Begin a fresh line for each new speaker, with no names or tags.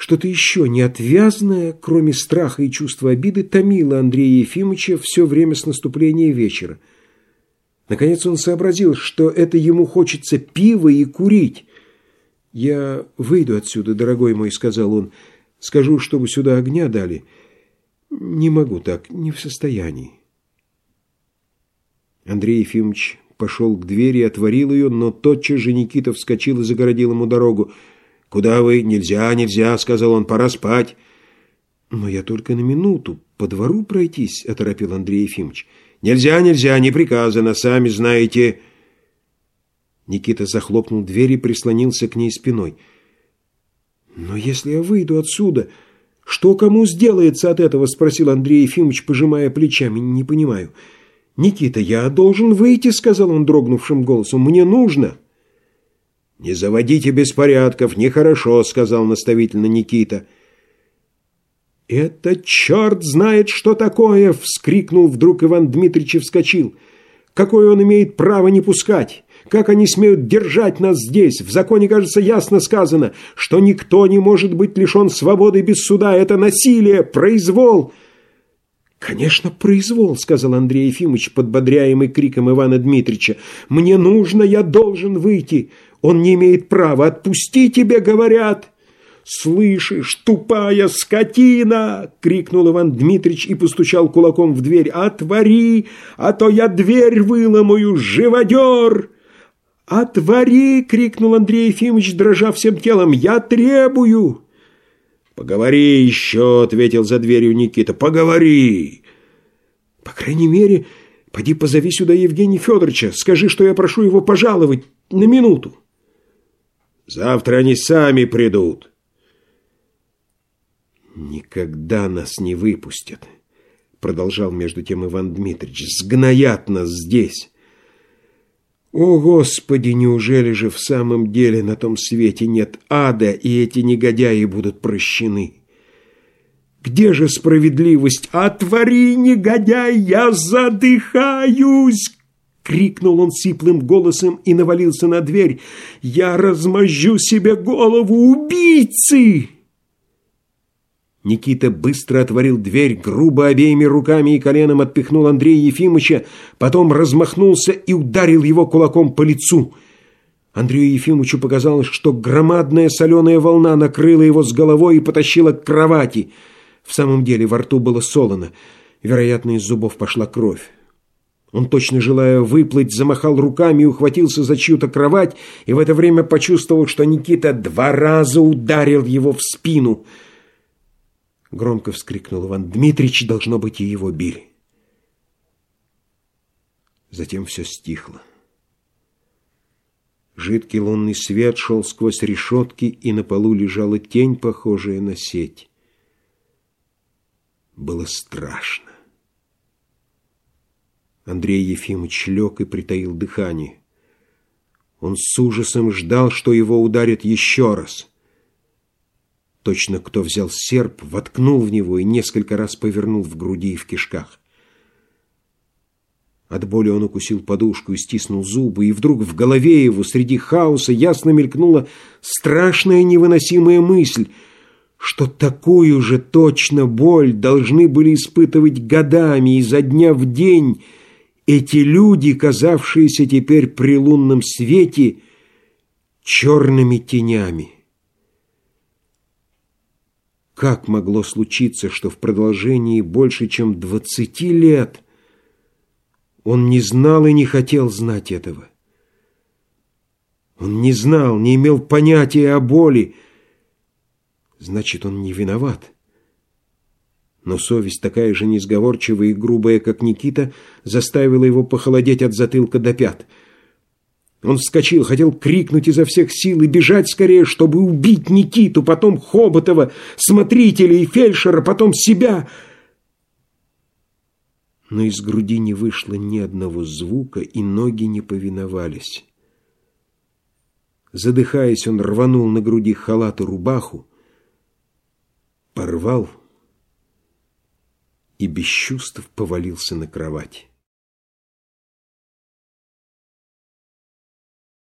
Что-то еще неотвязное, кроме страха и чувства обиды, томило Андрея Ефимовича все время с наступления вечера. Наконец он сообразил, что это ему хочется пива и курить. «Я выйду отсюда, дорогой мой», — сказал он. «Скажу, чтобы сюда огня дали. Не могу так, не в состоянии». Андрей Ефимович пошел к двери и отворил ее, но тотчас же Никита вскочил и загородил ему дорогу. «Куда вы? Нельзя, нельзя», — сказал он, — «пора спать». «Но я только на минуту, по двору пройтись», — оторопил Андрей Ефимович. «Нельзя, нельзя, не приказано, сами знаете». Никита захлопнул дверь и прислонился к ней спиной. «Но если я выйду отсюда, что кому сделается от этого?» — спросил Андрей Ефимович, пожимая плечами. «Не понимаю». «Никита, я должен выйти», — сказал он дрогнувшим голосом. «Мне нужно». «Не заводите беспорядков, нехорошо», — сказал наставительно Никита. «Это черт знает, что такое!» — вскрикнул вдруг Иван Дмитрич и вскочил. «Какое он имеет право не пускать? Как они смеют держать нас здесь? В законе, кажется, ясно сказано, что никто не может быть лишен свободы без суда. Это насилие, произвол!» «Конечно, произвол», — сказал Андрей Ефимович, подбодряемый криком Ивана Дмитрича. «Мне нужно, я должен выйти. Он не имеет права. Отпусти, тебе говорят». «Слышишь, тупая скотина!» — крикнул Иван Дмитрич и постучал кулаком в дверь. «Отвори, а то я дверь выломаю, живодер!» «Отвори!» — крикнул Андрей Ефимович, дрожа всем телом. «Я требую!» «Поговори еще!» — ответил за дверью Никита. «Поговори!» «По крайней мере, поди позови сюда Евгения Федоровича. Скажи, что я прошу его пожаловать на минуту». «Завтра они сами придут». «Никогда нас не выпустят», — продолжал между тем Иван Дмитрич. «Сгноят нас здесь. О, Господи, неужели же в самом деле на том свете нет ада, и эти негодяи будут прощены? Где же справедливость? Отвори, негодяй, я задыхаюсь!» — крикнул он сиплым голосом и навалился на дверь. «Я размозжу себе голову, убийцы!» Никита быстро отворил дверь, грубо обеими руками и коленом отпихнул Андрея Ефимовича, потом размахнулся и ударил его кулаком по лицу. Андрею Ефимовичу показалось, что громадная соленая волна накрыла его с головой и потащила к кровати. В самом деле во рту было солоно, вероятно, из зубов пошла кровь. Он, точно желая выплыть, замахал руками и ухватился за чью-то кровать, и в это время почувствовал, что Никита 2 раза ударил его в спину. Громко вскрикнул Иван Дмитрич, должно быть, и его били. Затем все стихло. Жидкий лунный свет шел сквозь решетки, и на полу лежала тень, похожая на сеть. Было страшно. Андрей Ефимович лег и притаил дыхание. Он с ужасом ждал, что его ударят еще раз. Точно кто взял серп, воткнул в него и несколько раз повернул в груди и в кишках. От боли он укусил подушку и стиснул зубы, и вдруг в голове его среди хаоса ясно мелькнула страшная невыносимая мысль, что такую же точно боль должны были испытывать годами изо дня в день эти люди, казавшиеся теперь при лунном свете черными тенями. Как могло случиться, что в продолжении больше чем 20 лет он не знал и не хотел знать этого? Он не знал, не имел понятия о боли. Значит, он не виноват. Но совесть, такая же несговорчивая и грубая, как Никита, заставила его похолодеть от затылка до пят. Он вскочил, хотел крикнуть изо всех сил и бежать скорее, чтобы убить Никиту, потом Хоботова, смотрителя и фельдшера, потом себя. Но из груди не вышло ни одного звука, и ноги не повиновались. Задыхаясь, он рванул на груди халат и рубаху, порвал и без чувств повалился на кровать.